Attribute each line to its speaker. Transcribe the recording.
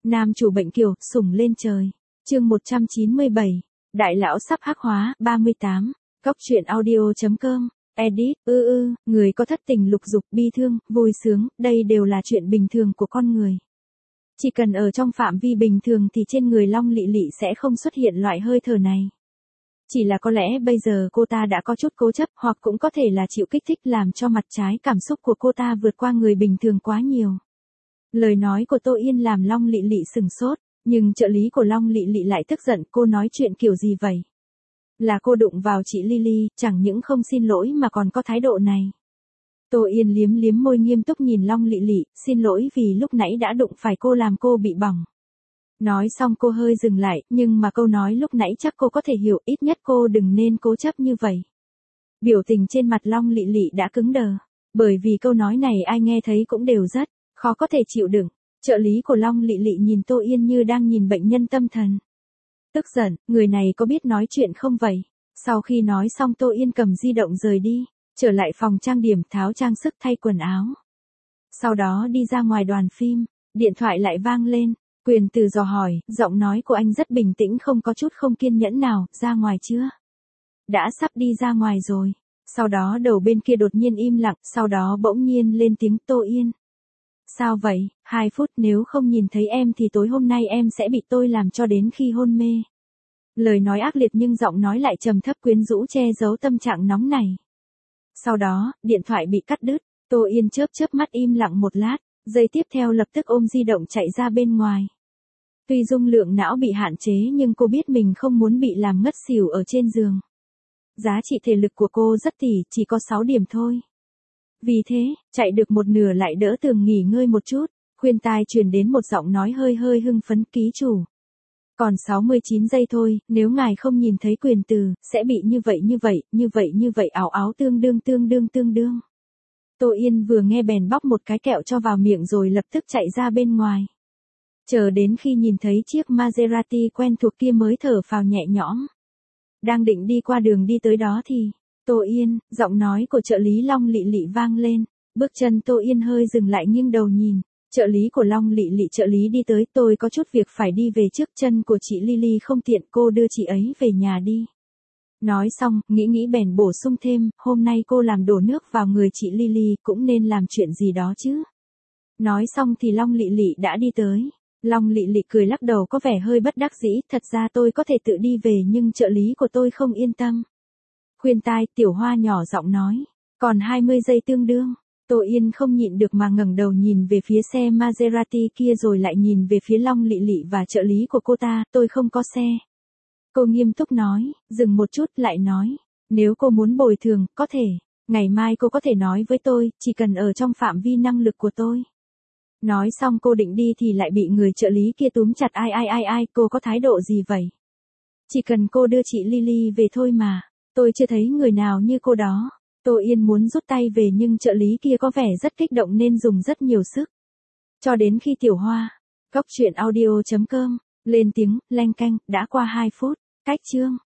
Speaker 1: Nam chủ bệnh kiều, sủng lên trời. Chương 197. Đại lão sắp hắc hóa, 38. Cóc truyện audio.com. Edit, người có thất tình lục dục, bi thương, vui sướng, đây đều là chuyện bình thường của con người. Chỉ cần ở trong phạm vi bình thường thì trên người Long Lệ Lệ sẽ không xuất hiện loại hơi thở này. Chỉ là có lẽ bây giờ cô ta đã có chút cố chấp, hoặc cũng có thể là chịu kích thích làm cho mặt trái cảm xúc của cô ta vượt qua người bình thường quá nhiều. Lời nói của Tô Yên làm Long Lệ Lệ sừng sốt, nhưng trợ lý của Long Lệ Lệ lại tức giận, cô nói chuyện kiểu gì vậy? Là cô đụng vào chị Lily, chẳng những không xin lỗi mà còn có thái độ này. Tô Yên liếm liếm môi nghiêm túc nhìn Long Lệ Lệ, xin lỗi vì lúc nãy đã đụng phải cô làm cô bị bỏng. Nói xong cô hơi dừng lại, nhưng mà câu nói lúc nãy chắc cô có thể hiểu, ít nhất cô đừng nên cố chấp như vậy. Biểu tình trên mặt Long Lệ Lệ đã cứng đờ, bởi vì câu nói này ai nghe thấy cũng đều rất khó có thể chịu đựng. Trợ lý của Long Lệ Lệ nhìn Tô Yên như đang nhìn bệnh nhân tâm thần. Tức giận, người này có biết nói chuyện không vậy? Sau khi nói xong Tô Yên cầm di động rời đi, trở lại phòng trang điểm tháo trang sức thay quần áo. Sau đó đi ra ngoài đoàn phim, điện thoại lại vang lên, Quyền Từ dò hỏi, giọng nói của anh rất bình tĩnh không có chút không kiên nhẫn nào, ra ngoài chưa? Đã sắp đi ra ngoài rồi. Sau đó đầu bên kia đột nhiên im lặng, sau đó bỗng nhiên lên tiếng Tô Yên. Sao vậy, 2 phút nếu không nhìn thấy em thì tối hôm nay em sẽ bị tôi làm cho đến khi hôn mê. Lời nói ác liệt nhưng giọng nói lại trầm thấp quyến rũ che giấu tâm trạng nóng này. Sau đó, điện thoại bị cắt đứt, Tô Yên chớp chớp mắt im lặng một lát, giây tiếp theo lập tức ôm di động chạy ra bên ngoài. Tuy dung lượng não bị hạn chế nhưng cô biết mình không muốn bị làm ngất xỉu ở trên giường. Giá trị thể lực của cô rất tỉ, chỉ có 6 điểm thôi. Vì thế, chạy được một nửa lại đỡ Tường nghỉ ngơi một chút, khuyên tai truyền đến một giọng nói hơi hơi hưng phấn, ký chủ. Còn 69 giây thôi, nếu ngài không nhìn thấy Quyền Từ, sẽ bị như vậy ảo áo tương đương. Tô Yên vừa nghe bèn bóc một cái kẹo cho vào miệng rồi lập tức chạy ra bên ngoài. Chờ đến khi nhìn thấy chiếc Maserati quen thuộc kia mới thở phào nhẹ nhõm. Đang định đi qua đường đi tới đó thì, Tô Yên, giọng nói của trợ lý Long Lệ Lệ vang lên, bước chân Tô Yên hơi dừng lại nghiêng đầu nhìn, trợ lý của Long Lệ Lệ trợ lý đi tới, tôi có chút việc phải đi về trước, chân của chị Lily không tiện, cô đưa chị ấy về nhà đi. Nói xong, nghĩ bèn bổ sung thêm, hôm nay cô làm đổ nước vào người chị Lily cũng nên làm chuyện gì đó chứ. Nói xong thì Long Lệ Lệ đã đi tới. Long Lệ Lệ cười lắc đầu có vẻ hơi bất đắc dĩ, thật ra tôi có thể tự đi về nhưng trợ lý của tôi không yên tâm. Khuyên tai, Tiểu Hoa nhỏ giọng nói, còn 20 giây tương đương. Tô Yên không nhịn được mà ngẩng đầu nhìn về phía xe Maserati kia rồi lại nhìn về phía Long Lệ Lệ và trợ lý của cô ta, tôi không có xe. Cô nghiêm túc nói, dừng một chút lại nói, nếu cô muốn bồi thường, có thể, ngày mai cô có thể nói với tôi, chỉ cần ở trong phạm vi năng lực của tôi. Nói xong cô định đi thì lại bị người trợ lý kia túm chặt, ai, cô có thái độ gì vậy? Chỉ cần cô đưa chị Lily về thôi mà, tôi chưa thấy người nào như cô đó. Tô Yên muốn rút tay về nhưng trợ lý kia có vẻ rất kích động nên dùng rất nhiều sức. Cho đến khi Tiểu Hoa, Cóc truyện audio.com, lên tiếng, leng canh, đã qua 2 phút, cách chương.